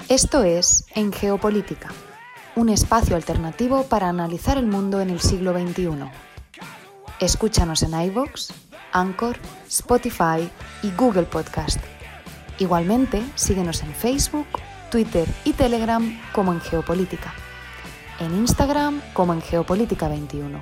Esto es En Geopolítica, un espacio alternativo para analizar el mundo en el siglo XXI. Escúchanos en iVoox, Anchor, Spotify y Google Podcast. Igualmente, síguenos en Facebook, Twitter y Telegram como En Geopolítica. En Instagram como En Geopolítica 21.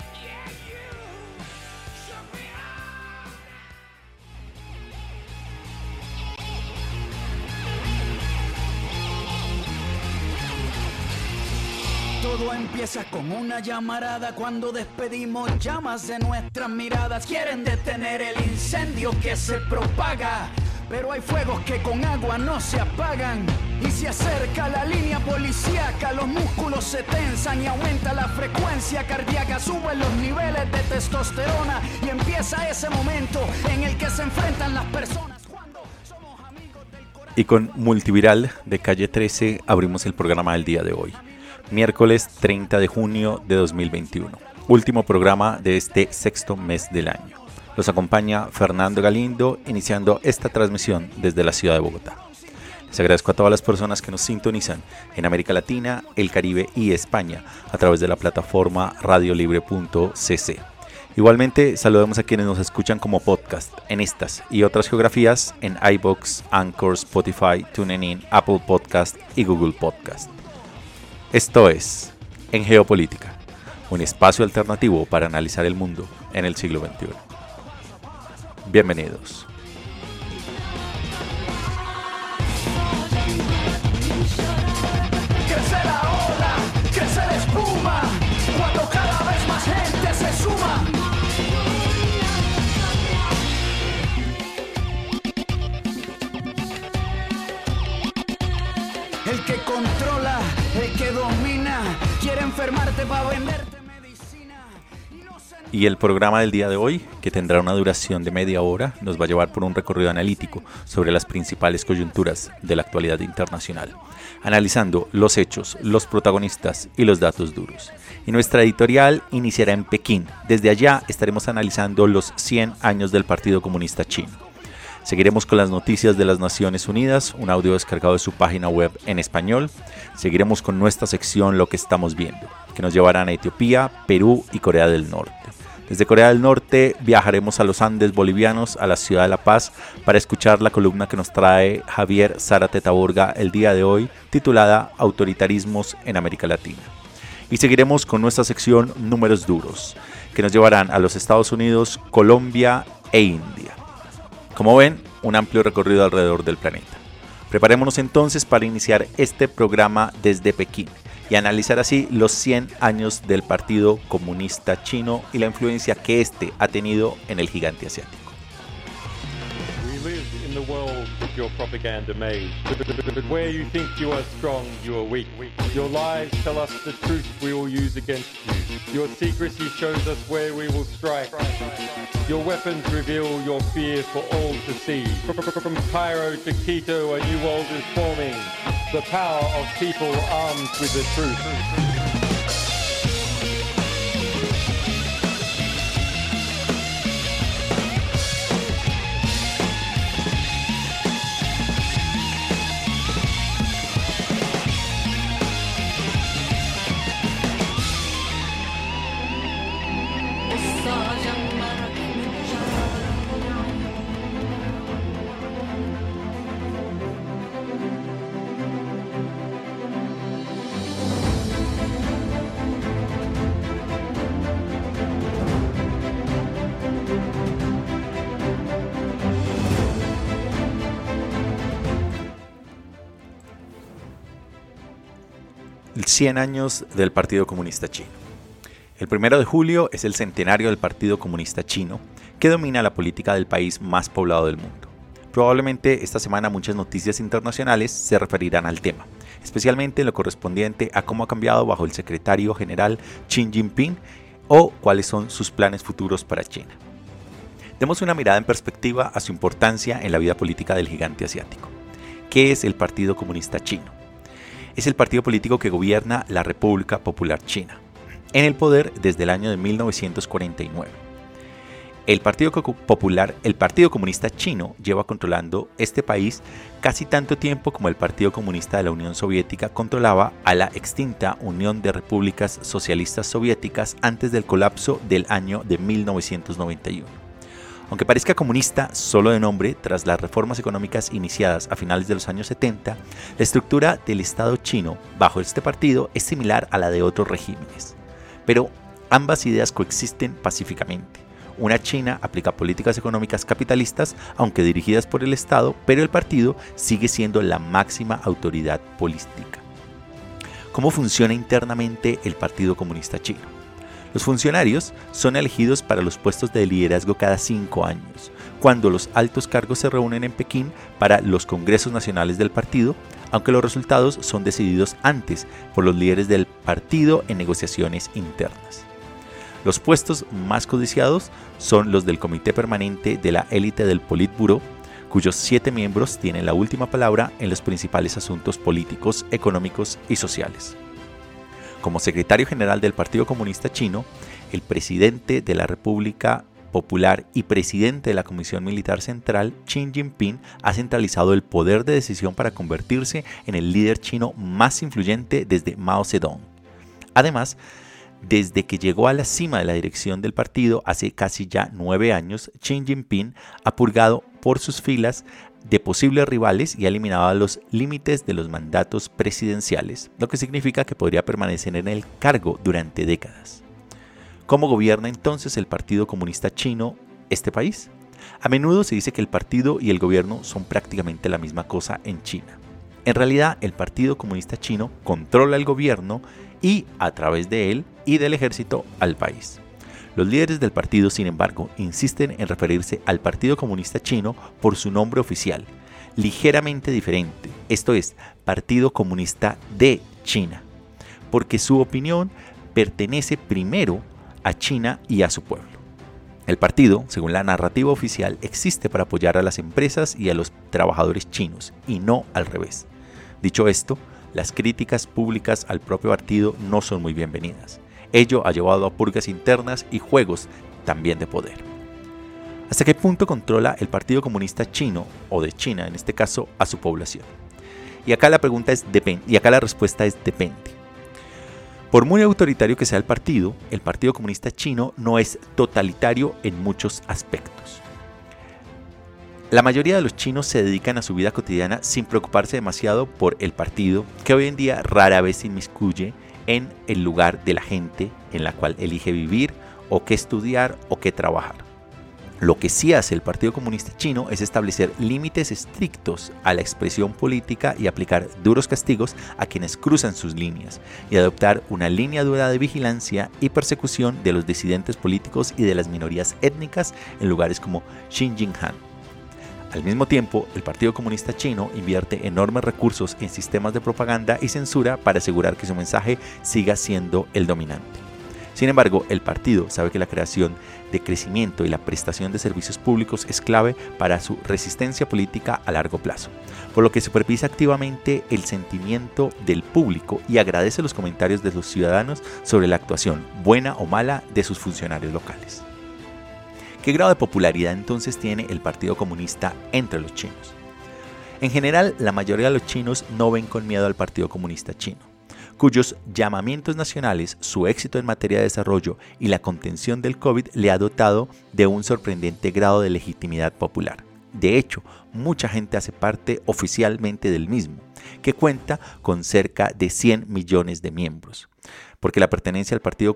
Todo empieza con una llamarada cuando despedimos llamas de nuestras miradas. Quieren detener el incendio que se propaga, pero hay fuegos que con agua no se apagan. Y se acerca la línea policíaca, los músculos se tensan y aumenta la frecuencia cardíaca. Suben los niveles de testosterona y empieza ese momento en el que se enfrentan las personas. Y con Multiviral de Calle 13 abrimos el programa del día de hoy. Miércoles 30 de junio de 2021, último programa de este sexto mes del año. Los acompaña Fernando Galindo, iniciando esta transmisión desde la ciudad de Bogotá. Les agradezco a todas las personas que nos sintonizan en América Latina, el Caribe y España a través de la plataforma radiolibre.cc. Igualmente, saludamos a quienes nos escuchan como podcast en estas y otras geografías en iVoox, Anchor, Spotify, TuneIn, Apple Podcast y Google Podcast. Esto es En Geopolítica, un espacio alternativo para analizar el mundo en el siglo XXI. Bienvenidos. Crece la ola, crece la espuma, cuando cada vez más gente se suma. El que controla, el que domina, quiere enfermarte para venderte medicina. Y el programa del día de hoy, que tendrá una duración de media hora, nos va a llevar por un recorrido analítico sobre las principales coyunturas de la actualidad internacional, analizando los hechos, los protagonistas y los datos duros. Y nuestra editorial iniciará en Pekín. Desde allá estaremos analizando los 100 años del Partido Comunista Chino. Seguiremos con las noticias de las Naciones Unidas, un audio descargado de su página web en español. Seguiremos con nuestra sección Lo que estamos viendo, que nos llevarán a Etiopía, Perú y Corea del Norte. Desde Corea del Norte viajaremos a los Andes bolivianos, a la ciudad de La Paz, para escuchar la columna que nos trae Javier Zárate Taborga el día de hoy, titulada Autoritarismos en América Latina. Y seguiremos con nuestra sección Números Duros, que nos llevarán a los Estados Unidos, Colombia e India. Como ven, un amplio recorrido alrededor del planeta. Preparémonos entonces para iniciar este programa desde Pekín y analizar así los 100 años del Partido Comunista Chino y la influencia que este ha tenido en el gigante asiático. We live in the world of your propaganda maze. But where you think you are strong, you are weak. Your lies tell us the truth we will use against you. Your secrecy shows us where we will strike. Your weapons reveal your fear for all to see. From Cairo to Quito, a new world is forming. The power of people armed with the truth. El 100 años del Partido Comunista Chino. El 1 de julio es el centenario del Partido Comunista Chino, que domina la política del país más poblado del mundo. Probablemente esta semana muchas noticias internacionales se referirán al tema, especialmente en lo correspondiente a cómo ha cambiado bajo el secretario general Xi Jinping o cuáles son sus planes futuros para China. Demos una mirada en perspectiva a su importancia en la vida política del gigante asiático. ¿Qué es el Partido Comunista Chino? Es el partido político que gobierna la República Popular China, en el poder desde el año de 1949. El Partido Comunista Chino lleva controlando este país casi tanto tiempo como el Partido Comunista de la Unión Soviética controlaba a la extinta Unión de Repúblicas Socialistas Soviéticas antes del colapso del año de 1991. Aunque parezca comunista solo de nombre, tras las reformas económicas iniciadas a finales de los años 70, la estructura del Estado chino bajo este partido es similar a la de otros regímenes. Pero ambas ideas coexisten pacíficamente. Una China aplica políticas económicas capitalistas, aunque dirigidas por el Estado, pero el partido sigue siendo la máxima autoridad política. ¿Cómo funciona internamente el Partido Comunista Chino? Los funcionarios son elegidos para los puestos de liderazgo cada 5 años, cuando los altos cargos se reúnen en Pekín para los congresos nacionales del partido, aunque los resultados son decididos antes por los líderes del partido en negociaciones internas. Los puestos más codiciados son los del Comité Permanente de la Élite del Politburó, cuyos 7 miembros tienen la última palabra en los principales asuntos políticos, económicos y sociales. Como secretario general del Partido Comunista Chino, el presidente de la República Popular y presidente de la Comisión Militar Central, Xi Jinping, ha centralizado el poder de decisión para convertirse en el líder chino más influyente desde Mao Zedong. Además, desde que llegó a la cima de la dirección del partido hace casi ya 9 años, Xi Jinping ha purgado por sus filas de posibles rivales y ha eliminado los límites de los mandatos presidenciales, lo que significa que podría permanecer en el cargo durante décadas. ¿Cómo gobierna entonces el Partido Comunista Chino este país? A menudo se dice que el partido y el gobierno son prácticamente la misma cosa en China. En realidad, el Partido Comunista Chino controla el gobierno y, a través de él y del ejército, al país. Los líderes del partido, sin embargo, insisten en referirse al Partido Comunista Chino por su nombre oficial, ligeramente diferente, esto es, Partido Comunista de China, porque su opinión pertenece primero a China y a su pueblo. El partido, según la narrativa oficial, existe para apoyar a las empresas y a los trabajadores chinos, y no al revés. Dicho esto, las críticas públicas al propio partido no son muy bienvenidas. Ello ha llevado a purgas internas y juegos también de poder. ¿Hasta qué punto controla el Partido Comunista Chino, o de China en este caso, a su población? Y acá la respuesta es depende. Por muy autoritario que sea el Partido Comunista Chino no es totalitario en muchos aspectos. La mayoría de los chinos se dedican a su vida cotidiana sin preocuparse demasiado por el partido, que hoy en día rara vez se inmiscuye en el lugar de la gente en la cual elige vivir, o qué estudiar, o qué trabajar. Lo que sí hace el Partido Comunista Chino es establecer límites estrictos a la expresión política y aplicar duros castigos a quienes cruzan sus líneas, y adoptar una línea dura de vigilancia y persecución de los disidentes políticos y de las minorías étnicas en lugares como Xinjiang. Al mismo tiempo, el Partido Comunista Chino invierte enormes recursos en sistemas de propaganda y censura para asegurar que su mensaje siga siendo el dominante. Sin embargo, el partido sabe que la creación de crecimiento y la prestación de servicios públicos es clave para su resistencia política a largo plazo, por lo que supervisa activamente el sentimiento del público y agradece los comentarios de los ciudadanos sobre la actuación, buena o mala, de sus funcionarios locales. ¿Qué grado de popularidad entonces tiene el Partido Comunista entre los chinos? En general, la mayoría de los chinos no ven con miedo al Partido Comunista Chino, cuyos llamamientos nacionales, su éxito en materia de desarrollo y la contención del COVID le ha dotado de un sorprendente grado de legitimidad popular. De hecho, mucha gente hace parte oficialmente del mismo, que cuenta con cerca de 100 millones de miembros, porque la pertenencia al Partido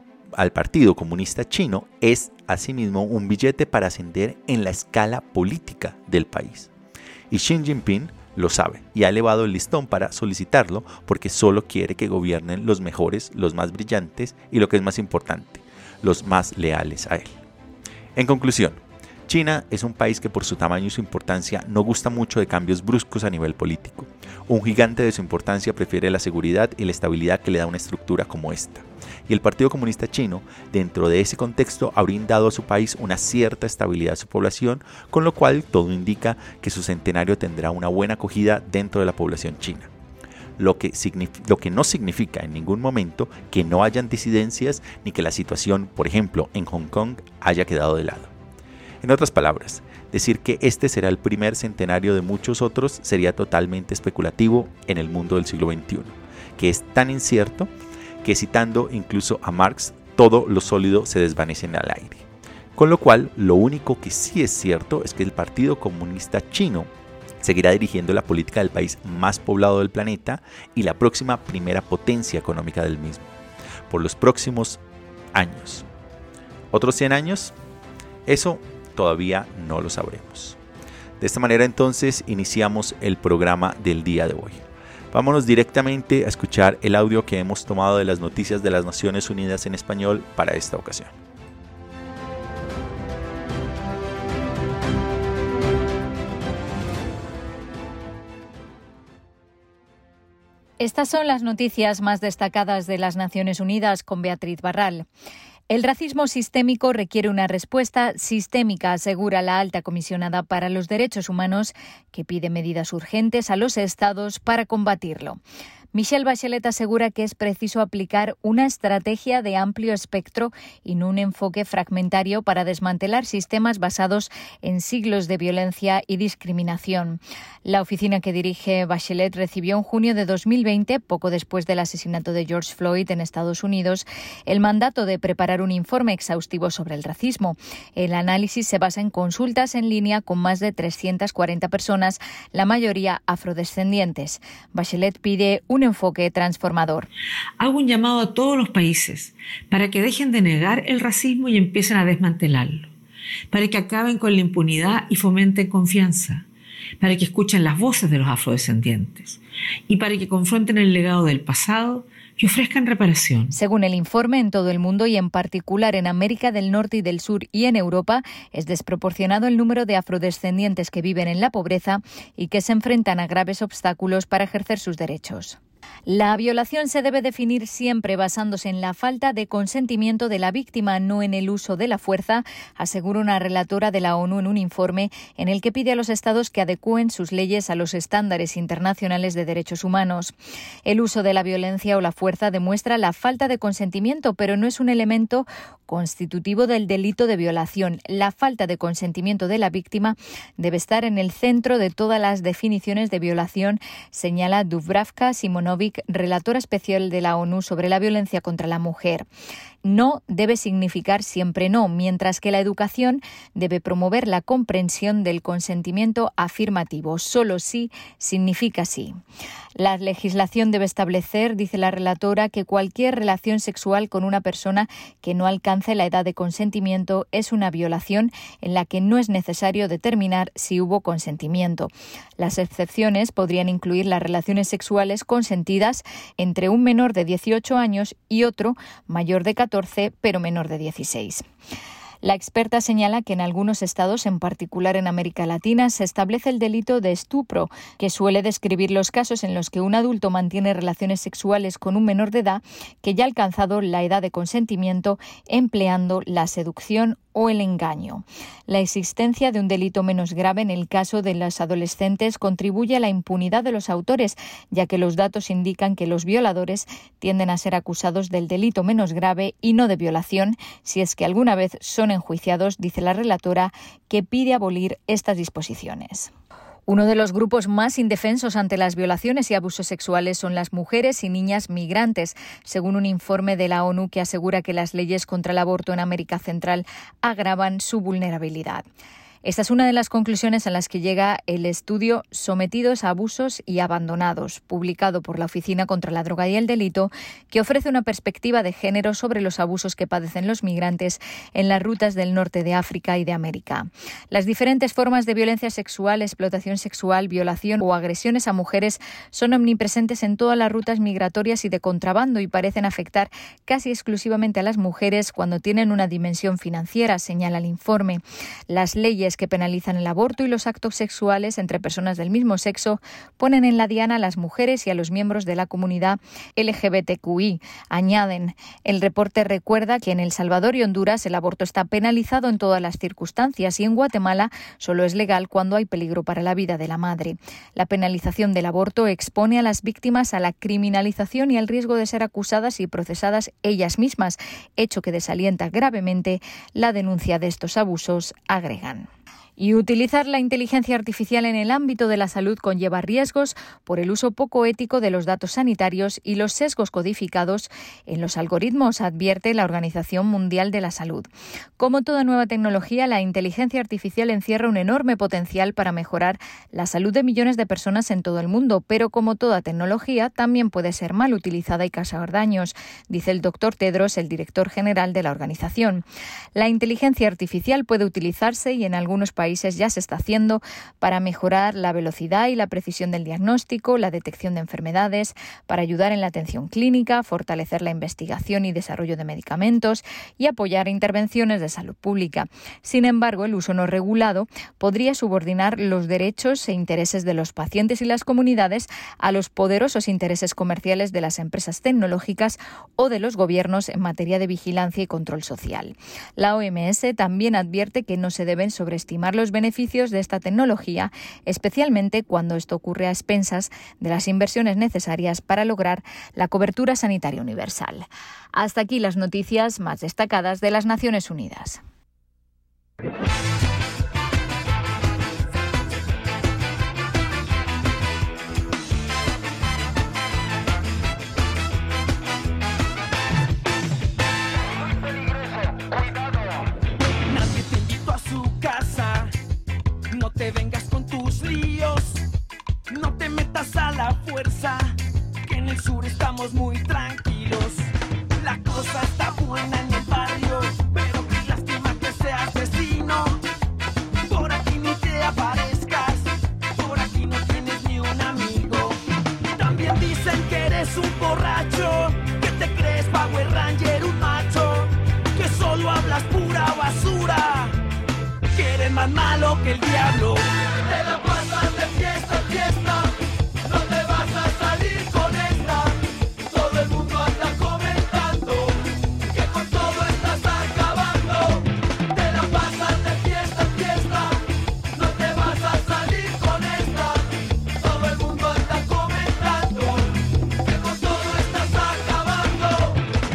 Comunista Chino es asimismo un billete para ascender en la escala política del país. Y Xi Jinping lo sabe y ha elevado el listón para solicitarlo, porque solo quiere que gobiernen los mejores, los más brillantes y, lo que es más importante, los más leales a él. En conclusión, China es un país que por su tamaño y su importancia no gusta mucho de cambios bruscos a nivel político. Un gigante de su importancia prefiere la seguridad y la estabilidad que le da una estructura como esta. Y el Partido Comunista Chino, dentro de ese contexto, ha brindado a su país una cierta estabilidad a su población, con lo cual todo indica que su centenario tendrá una buena acogida dentro de la población china. Lo que no significa en ningún momento que no hayan disidencias ni que la situación, por ejemplo, en Hong Kong haya quedado de lado. En otras palabras, decir que este será el primer centenario de muchos otros sería totalmente especulativo en el mundo del siglo XXI, que es tan incierto que, citando incluso a Marx, todo lo sólido se desvanece en el aire. Con lo cual, lo único que sí es cierto es que el Partido Comunista Chino seguirá dirigiendo la política del país más poblado del planeta y la próxima primera potencia económica del mismo, por los próximos años. ¿Otros 100 años? Eso todavía no lo sabremos. De esta manera entonces iniciamos el programa del día de hoy. Vámonos directamente a escuchar el audio que hemos tomado de las noticias de las Naciones Unidas en español para esta ocasión. Estas son las noticias más destacadas de las Naciones Unidas con Beatriz Barral. El racismo sistémico requiere una respuesta sistémica, asegura la alta comisionada para los derechos humanos, que pide medidas urgentes a los estados para combatirlo. Michelle Bachelet asegura que es preciso aplicar una estrategia de amplio espectro y no un enfoque fragmentario para desmantelar sistemas basados en siglos de violencia y discriminación. La oficina que dirige Bachelet recibió en junio de 2020, poco después del asesinato de George Floyd en Estados Unidos, el mandato de preparar un informe exhaustivo sobre el racismo. El análisis se basa en consultas en línea con más de 340 personas, la mayoría afrodescendientes. Bachelet pide un enfoque transformador. Hago un llamado a todos los países para que dejen de negar el racismo y empiecen a desmantelarlo, para que acaben con la impunidad y fomenten confianza, para que escuchen las voces de los afrodescendientes y para que confronten el legado del pasado y ofrezcan reparación. Según el informe, en todo el mundo y en particular en América del Norte y del Sur y en Europa, es desproporcionado el número de afrodescendientes que viven en la pobreza y que se enfrentan a graves obstáculos para ejercer sus derechos. La violación se debe definir siempre basándose en la falta de consentimiento de la víctima, no en el uso de la fuerza, asegura una relatora de la ONU en un informe en el que pide a los estados que adecúen sus leyes a los estándares internacionales de derechos humanos. El uso de la violencia o la fuerza demuestra la falta de consentimiento, pero no es un elemento constitutivo del delito de violación. La falta de consentimiento de la víctima debe estar en el centro de todas las definiciones de violación, señala Dubravka Simonovic, relatora especial de la ONU sobre la violencia contra la mujer. No debe significar siempre no, mientras que la educación debe promover la comprensión del consentimiento afirmativo. Solo sí significa sí. La legislación debe establecer, dice la relatora, que cualquier relación sexual con una persona que no alcance la edad de consentimiento es una violación en la que no es necesario determinar si hubo consentimiento. Las excepciones podrían incluir las relaciones sexuales consentidas entre un menor de 18 años y otro mayor de 14, pero menor de 16. La experta señala que en algunos estados, en particular en América Latina, se establece el delito de estupro, que suele describir los casos en los que un adulto mantiene relaciones sexuales con un menor de edad que ya ha alcanzado la edad de consentimiento empleando la seducción o el engaño. La existencia de un delito menos grave en el caso de los adolescentes contribuye a la impunidad de los autores, ya que los datos indican que los violadores tienden a ser acusados del delito menos grave y no de violación, si es que alguna vez son enjuiciados, dice la relatora, que pide abolir estas disposiciones. Uno de los grupos más indefensos ante las violaciones y abusos sexuales son las mujeres y niñas migrantes, según un informe de la ONU que asegura que las leyes contra el aborto en América Central agravan su vulnerabilidad. Esta es una de las conclusiones a las que llega el estudio Sometidos a abusos y abandonados, publicado por la Oficina contra la Droga y el Delito, que ofrece una perspectiva de género sobre los abusos que padecen los migrantes en las rutas del norte de África y de América. Las diferentes formas de violencia sexual, explotación sexual, violación o agresiones a mujeres son omnipresentes en todas las rutas migratorias y de contrabando y parecen afectar casi exclusivamente a las mujeres cuando tienen una dimensión financiera, señala el informe. Las leyes leyes que penalizan el aborto y los actos sexuales entre personas del mismo sexo ponen en la diana a las mujeres y a los miembros de la comunidad LGBTQI. Añaden, el reporte recuerda que en El Salvador y Honduras el aborto está penalizado en todas las circunstancias y en Guatemala solo es legal cuando hay peligro para la vida de la madre. La penalización del aborto expone a las víctimas a la criminalización y al riesgo de ser acusadas y procesadas ellas mismas, hecho que desalienta gravemente la denuncia de estos abusos, agregan. Y utilizar la inteligencia artificial en el ámbito de la salud conlleva riesgos por el uso poco ético de los datos sanitarios y los sesgos codificados en los algoritmos, advierte la Organización Mundial de la Salud. Como toda nueva tecnología, la inteligencia artificial encierra un enorme potencial para mejorar la salud de millones de personas en todo el mundo, pero como toda tecnología, también puede ser mal utilizada y causar daños, dice el doctor Tedros, el director general de la organización. La inteligencia artificial puede utilizarse y en algunos países ya se está haciendo para mejorar la velocidad y la precisión del diagnóstico, la detección de enfermedades, para ayudar en la atención clínica, fortalecer la investigación y desarrollo de medicamentos y apoyar intervenciones de salud pública. Sin embargo, el uso no regulado podría subordinar los derechos e intereses de los pacientes y las comunidades a los poderosos intereses comerciales de las empresas tecnológicas o de los gobiernos en materia de vigilancia y control social. La OMS también advierte que no se deben sobreestimar los beneficios de esta tecnología, especialmente cuando esto ocurre a expensas de las inversiones necesarias para lograr la cobertura sanitaria universal. Hasta aquí las noticias más destacadas de las Naciones Unidas. Te vengas con tus líos, no te metas a la fuerza, que en el sur estamos muy tranquilos. La cosa está buena en el barrio, pero qué lástima que seas vecino. Por aquí ni te aparezcas, por aquí no tienes ni un amigo. También dicen que eres un borracho, que te crees Power Ranger, un macho, que solo hablas pura basura. Que eres más malo que el diablo. Te la pasas de fiesta en fiesta, no te vas a salir con esta. Todo el mundo anda comentando que con todo estás acabando. Te la pasas de fiesta en fiesta, no te vas a salir con esta. Todo el mundo anda comentando que con todo estás acabando.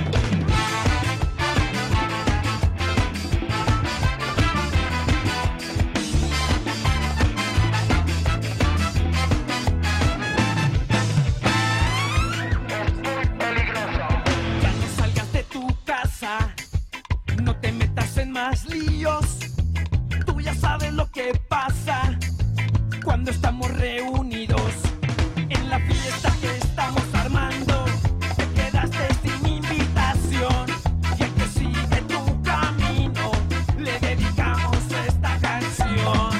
No te metas en más líos. Tú ya sabes lo que pasa cuando estamos reunidos en la fiesta que estamos armando. Te quedaste sin invitación y el que sigue tu camino le dedicamos esta canción.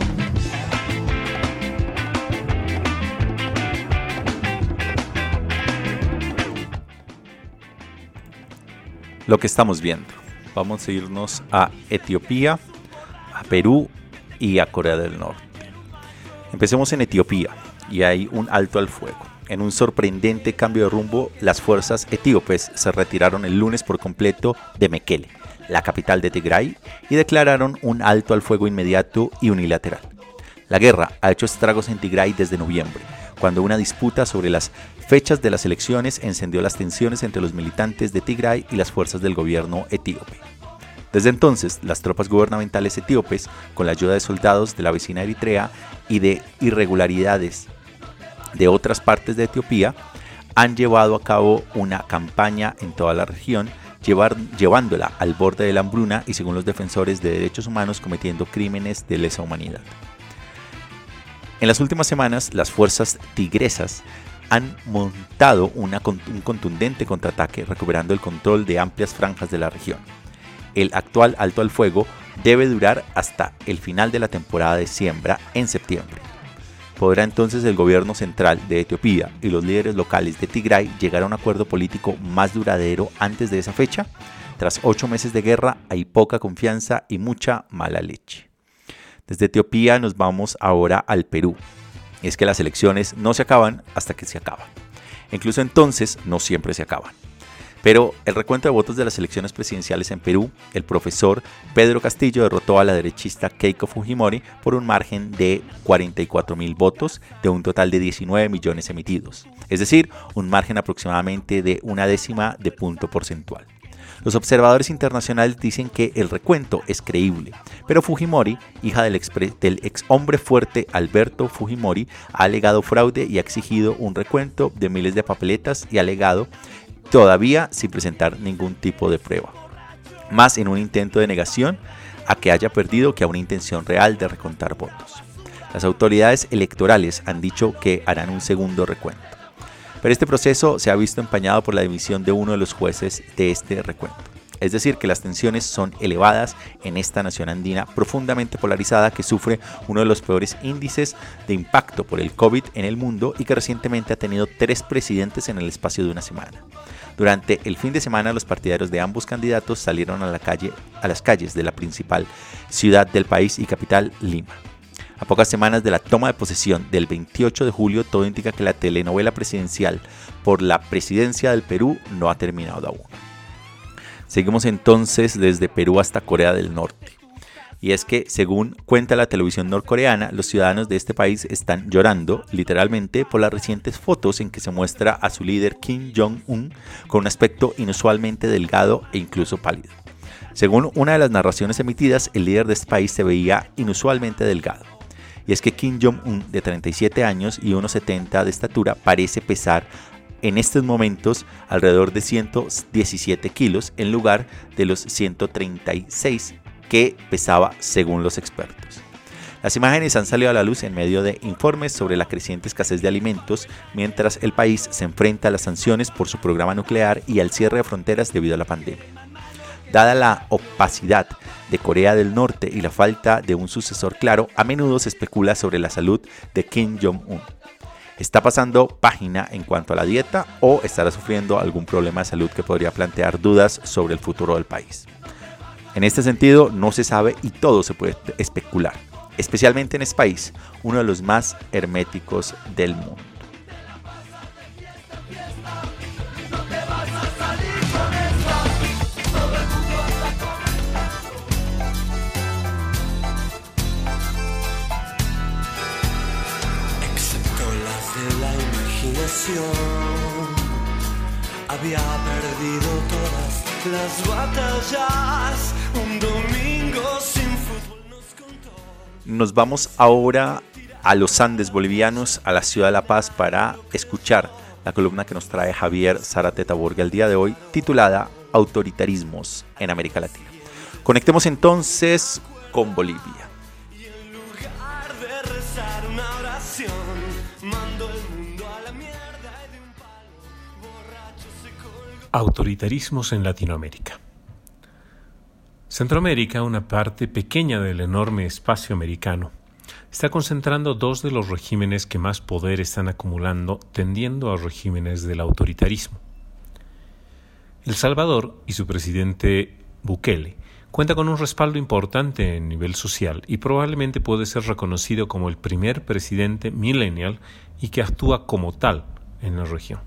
Lo que estamos viendo. Vamos a irnos a Etiopía, a Perú y a Corea del Norte. Empecemos en Etiopía y hay un alto al fuego. En un sorprendente cambio de rumbo, las fuerzas etíopes se retiraron el lunes por completo de Mekele, la capital de Tigray, y declararon un alto al fuego inmediato y unilateral. La guerra ha hecho estragos en Tigray desde noviembre, cuando una disputa sobre las fechas de las elecciones encendió las tensiones entre los militantes de Tigray y las fuerzas del gobierno etíope. Desde entonces, las tropas gubernamentales etíopes, con la ayuda de soldados de la vecina Eritrea y de irregularidades de otras partes de Etiopía, han llevado a cabo una campaña en toda la región, llevándola al borde de la hambruna y, según los defensores de derechos humanos, cometiendo crímenes de lesa humanidad. En las últimas semanas, las fuerzas tigresas han montado un contundente contraataque, recuperando el control de amplias franjas de la región. El actual alto al fuego debe durar hasta el final de la temporada de siembra en septiembre. ¿Podrá entonces el gobierno central de Etiopía y los líderes locales de Tigray llegar a un acuerdo político más duradero antes de esa fecha? Tras 8 meses de guerra hay poca confianza y mucha mala leche. Desde Etiopía nos vamos ahora al Perú. Es que las elecciones no se acaban hasta que se acaban. Incluso entonces no siempre se acaban. Pero el recuento de votos de las elecciones presidenciales en Perú, el profesor Pedro Castillo derrotó a la derechista Keiko Fujimori por un margen de 44.000 votos de un total de 19 millones emitidos. Es decir, un margen aproximadamente de 0,1 de punto porcentual. Los observadores internacionales dicen que el recuento es creíble, pero Fujimori, hija del ex hombre fuerte Alberto Fujimori, ha alegado fraude y ha exigido un recuento de miles de papeletas y ha alegado todavía sin presentar ningún tipo de prueba. Más en un intento de negación a que haya perdido que a una intención real de recontar votos. Las autoridades electorales han dicho que harán un segundo recuento. Pero este proceso se ha visto empañado por la dimisión de uno de los jueces de este recuento. Es decir, que las tensiones son elevadas en esta nación andina profundamente polarizada que sufre uno de los peores índices de impacto por el COVID en el mundo y que recientemente ha tenido 3 presidentes en el espacio de una semana. Durante el fin de semana, los partidarios de ambos candidatos salieron a las calles de la principal ciudad del país y capital, Lima. A pocas semanas de la toma de posesión del 28 de julio, todo indica que la telenovela presidencial por la presidencia del Perú no ha terminado aún. Seguimos entonces desde Perú hasta Corea del Norte. Y es que, según cuenta la televisión norcoreana, los ciudadanos de este país están llorando, literalmente, por las recientes fotos en que se muestra a su líder Kim Jong-un con un aspecto inusualmente delgado e incluso pálido. Según una de las narraciones emitidas, el líder de este país se veía inusualmente delgado. Y es que Kim Jong-un, de 37 años y 1,70 de estatura, parece pesar en estos momentos alrededor de 117 kilos en lugar de los 136 que pesaba según los expertos. Las imágenes han salido a la luz en medio de informes sobre la creciente escasez de alimentos, mientras el país se enfrenta a las sanciones por su programa nuclear y al cierre de fronteras debido a la pandemia. Dada la opacidad de Corea del Norte y la falta de un sucesor claro, a menudo se especula sobre la salud de Kim Jong-un. ¿Está pasando página en cuanto a la dieta o estará sufriendo algún problema de salud que podría plantear dudas sobre el futuro del país? En este sentido, no se sabe y todo se puede especular, especialmente en este país, uno de los más herméticos del mundo. Había perdido todas las batallas. Un domingo sin fútbol nos contó. Nos vamos ahora a los Andes bolivianos, a la ciudad de La Paz, para escuchar la columna que nos trae Javier Zárate Taborga el día de hoy, titulada Autoritarismos en América Latina. Conectemos entonces con Bolivia. Y en lugar de rezar una oración, mandó el mundo a la mierda y de un palo borracho se colgó. Autoritarismos en Latinoamérica. Centroamérica, una parte pequeña del enorme espacio americano, está concentrando 2 de los regímenes que más poder están acumulando, tendiendo a regímenes del autoritarismo. El Salvador y su presidente Bukele cuenta con un respaldo importante en nivel social y probablemente puede ser reconocido como el primer presidente millennial y que actúa como tal en la región.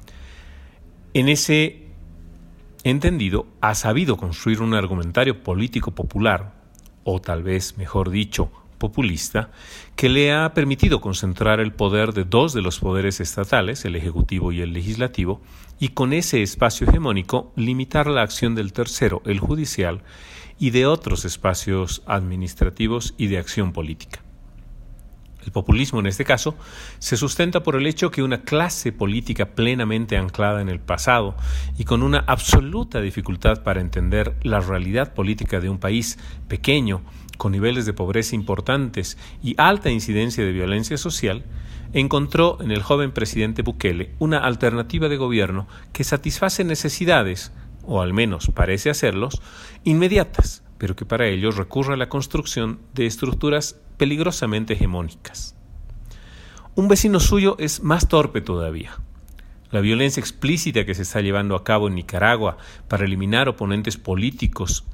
En ese entendido, ha sabido construir un argumentario político popular, o tal vez, mejor dicho, populista, que le ha permitido concentrar el poder de 2 de los poderes estatales, el ejecutivo y el legislativo, y con ese espacio hegemónico limitar la acción del tercero, el judicial, y de otros espacios administrativos y de acción política. El populismo, en este caso, se sustenta por el hecho que una clase política plenamente anclada en el pasado y con una absoluta dificultad para entender la realidad política de un país pequeño, con niveles de pobreza importantes y alta incidencia de violencia social, encontró en el joven presidente Bukele una alternativa de gobierno que satisface necesidades, o al menos parece hacerlos, inmediatas, pero que para ello recurre a la construcción de estructuras peligrosamente hegemónicas. Un vecino suyo es más torpe todavía. La violencia explícita que se está llevando a cabo en Nicaragua para eliminar oponentes políticos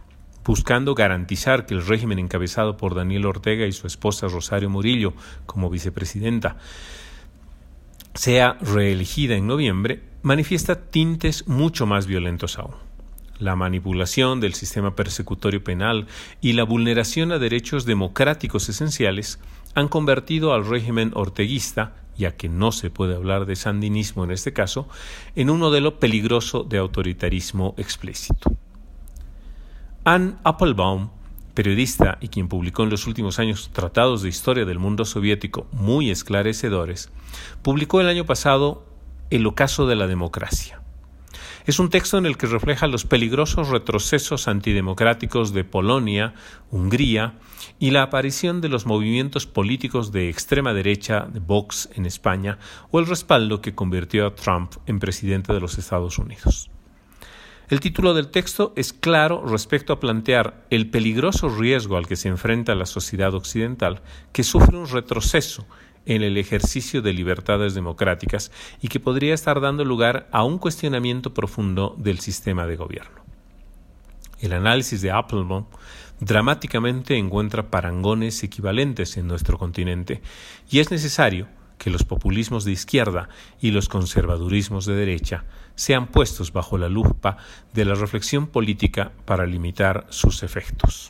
buscando garantizar que el régimen encabezado por Daniel Ortega y su esposa Rosario Murillo como vicepresidenta sea reelegida en noviembre, manifiesta tintes mucho más violentos aún. La manipulación del sistema persecutorio penal y la vulneración a derechos democráticos esenciales han convertido al régimen orteguista, ya que no se puede hablar de sandinismo en este caso, en un modelo peligroso de autoritarismo explícito. Anne Applebaum, periodista y quien publicó en los últimos años tratados de historia del mundo soviético muy esclarecedores, publicó el año pasado El ocaso de la democracia. Es un texto en el que refleja los peligrosos retrocesos antidemocráticos de Polonia, Hungría y la aparición de los movimientos políticos de extrema derecha de Vox en España o el respaldo que convirtió a Trump en presidente de los Estados Unidos. El título del texto es claro respecto a plantear el peligroso riesgo al que se enfrenta la sociedad occidental, que sufre un retroceso en el ejercicio de libertades democráticas y que podría estar dando lugar a un cuestionamiento profundo del sistema de gobierno. El análisis de Applebaum dramáticamente encuentra parangones equivalentes en nuestro continente y es necesario que los populismos de izquierda y los conservadurismos de derecha sean puestos bajo la lupa de la reflexión política para limitar sus efectos.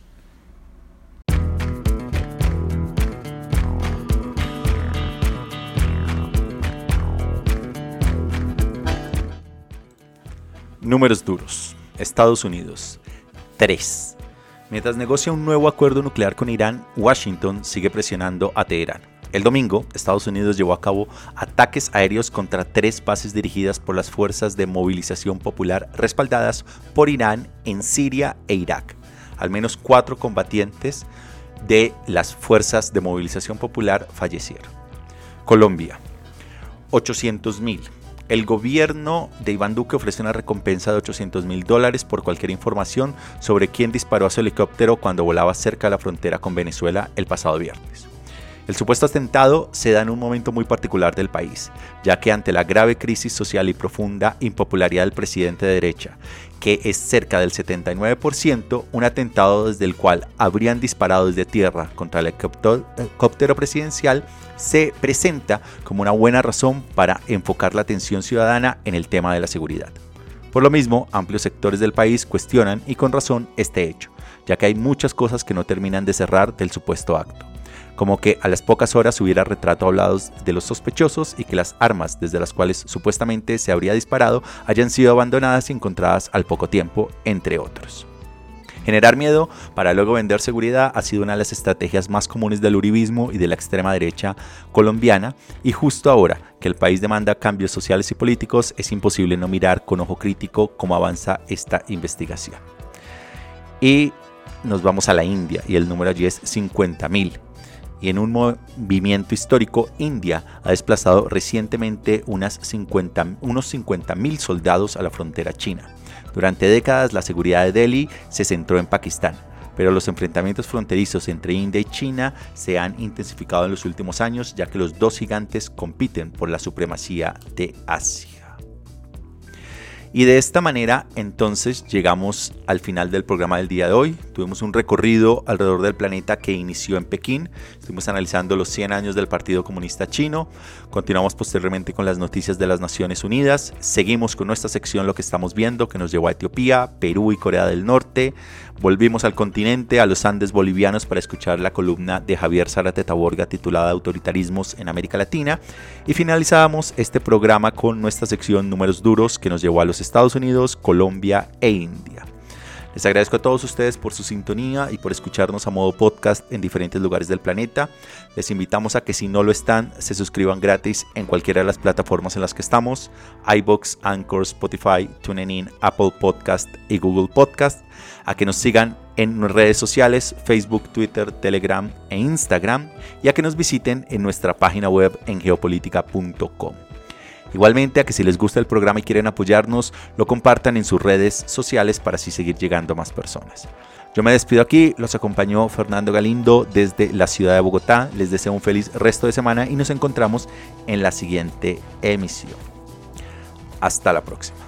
Números duros. Estados Unidos. 3. Mientras negocia un nuevo acuerdo nuclear con Irán, Washington sigue presionando a Teherán. El domingo, Estados Unidos llevó a cabo ataques aéreos contra 3 bases dirigidas por las fuerzas de movilización popular respaldadas por Irán en Siria e Irak. Al menos 4 combatientes de las fuerzas de movilización popular fallecieron. Colombia. 800.000. El gobierno de Iván Duque ofrece una recompensa de $800.000 por cualquier información sobre quién disparó a su helicóptero cuando volaba cerca de la frontera con Venezuela el pasado viernes. El supuesto atentado se da en un momento muy particular del país, ya que ante la grave crisis social y profunda impopularidad del presidente de derecha, que es cerca del 79%, un atentado desde el cual habrían disparado desde tierra contra el helicóptero presidencial se presenta como una buena razón para enfocar la atención ciudadana en el tema de la seguridad. Por lo mismo, amplios sectores del país cuestionan, y con razón, este hecho, ya que hay muchas cosas que no terminan de cerrar del supuesto acto, como que a las pocas horas hubiera retrato hablados de los sospechosos y que las armas desde las cuales supuestamente se habría disparado hayan sido abandonadas y encontradas al poco tiempo, entre otros. Generar miedo para luego vender seguridad ha sido una de las estrategias más comunes del uribismo y de la extrema derecha colombiana, y justo ahora que el país demanda cambios sociales y políticos, es imposible no mirar con ojo crítico cómo avanza esta investigación. Y nos vamos a la India, y el número allí es 50.000. Y en un movimiento histórico, India ha desplazado recientemente unos 50.000 soldados a la frontera china. Durante décadas, la seguridad de Delhi se centró en Pakistán, pero los enfrentamientos fronterizos entre India y China se han intensificado en los últimos años, ya que los dos gigantes compiten por la supremacía de Asia. Y de esta manera, entonces, llegamos al final del programa del día de hoy. Tuvimos un recorrido alrededor del planeta que inició en Pekín. Estuvimos analizando los 100 años del Partido Comunista Chino. Continuamos posteriormente con las noticias de las Naciones Unidas. Seguimos con nuestra sección Lo que estamos viendo, que nos llevó a Etiopía, Perú y Corea del Norte. Volvimos al continente, a los Andes bolivianos, para escuchar la columna de Javier Zárate Taborga titulada Autoritarismos en América Latina. Y finalizábamos este programa con nuestra sección Números Duros, que nos llevó a los Estados Unidos, Colombia e India. Les agradezco a todos ustedes por su sintonía y por escucharnos a modo podcast en diferentes lugares del planeta. Les invitamos a que, si no lo están, se suscriban gratis en cualquiera de las plataformas en las que estamos: iVoox, Anchor, Spotify, TuneIn, Apple Podcast y Google Podcast. A que nos sigan en nuestras redes sociales, Facebook, Twitter, Telegram e Instagram, y a que nos visiten en nuestra página web en geopolítica.com. Igualmente, a que si les gusta el programa y quieren apoyarnos, lo compartan en sus redes sociales para así seguir llegando a más personas. Yo me despido aquí, los acompañó Fernando Galindo desde la ciudad de Bogotá. Les deseo un feliz resto de semana y nos encontramos en la siguiente emisión. Hasta la próxima.